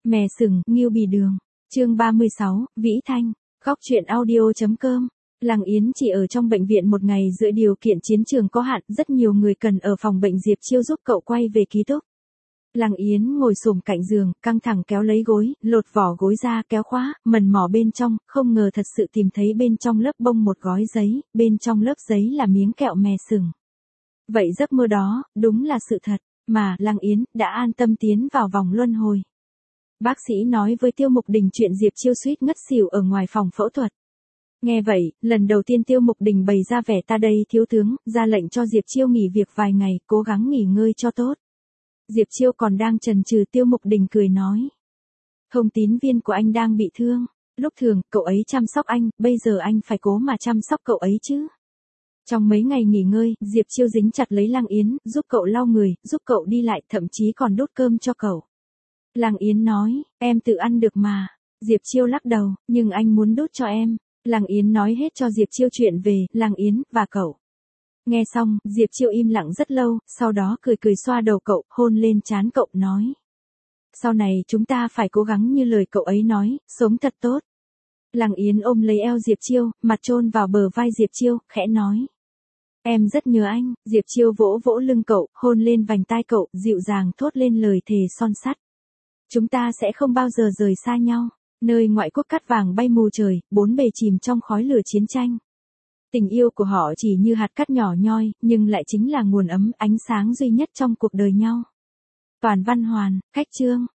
Mè sừng, Ngưu Bì Đường. Chương 36, Vĩ Thanh. Góc truyện audio.com. Lăng Yến chỉ ở trong bệnh viện một ngày giữa điều kiện chiến trường có hạn, rất nhiều người cần ở phòng bệnh Diệp Chiêu giúp cậu quay về ký túc. Lăng Yến ngồi xổm cạnh giường, căng thẳng kéo lấy gối, lột vỏ gối ra, kéo khóa, mần mò bên trong, không ngờ thật sự tìm thấy bên trong lớp bông một gói giấy, bên trong lớp giấy là miếng kẹo mè sừng. Vậy giấc mơ đó, đúng là sự thật, mà Lăng Yến đã an tâm tiến vào vòng luân hồi. Bác sĩ nói với Tiêu Mục Đình chuyện Diệp Chiêu suýt ngất xỉu ở ngoài phòng phẫu thuật. Nghe vậy, lần đầu tiên Tiêu Mục Đình bày ra vẻ ta đây thiếu tướng, ra lệnh cho Diệp Chiêu nghỉ việc vài ngày, cố gắng nghỉ ngơi cho tốt. Diệp Chiêu còn đang chần chừ, Tiêu Mục Đình cười nói. Thông tín viên của anh đang bị thương. Lúc thường, cậu ấy chăm sóc anh, bây giờ anh phải cố mà chăm sóc cậu ấy chứ. Trong mấy ngày nghỉ ngơi, Diệp Chiêu dính chặt lấy Lăng Yến, giúp cậu lau người, giúp cậu đi lại, thậm chí còn đút cơm cho cậu. Lăng Yến nói, em tự ăn được mà. Diệp Chiêu lắc đầu, nhưng anh muốn đút cho em. Lăng Yến nói hết cho Diệp Chiêu chuyện về Lăng Yến và cậu. Nghe xong, Diệp Chiêu im lặng rất lâu, sau đó cười cười xoa đầu cậu, hôn lên trán cậu, nói. Sau này chúng ta phải cố gắng như lời cậu ấy nói, sống thật tốt. Lăng Yến ôm lấy eo Diệp Chiêu, mặt chôn vào bờ vai Diệp Chiêu, khẽ nói. Em rất nhớ anh. Diệp Chiêu vỗ vỗ lưng cậu, hôn lên vành tai cậu, dịu dàng thốt lên lời thề son sắt. Chúng ta sẽ không bao giờ rời xa nhau. Nơi ngoại quốc cát vàng bay mù trời, bốn bề chìm trong khói lửa chiến tranh. Tình yêu của họ chỉ như hạt cát nhỏ nhoi, nhưng lại chính là nguồn ấm, ánh sáng duy nhất trong cuộc đời nhau. Toàn văn hoàn, cách chương.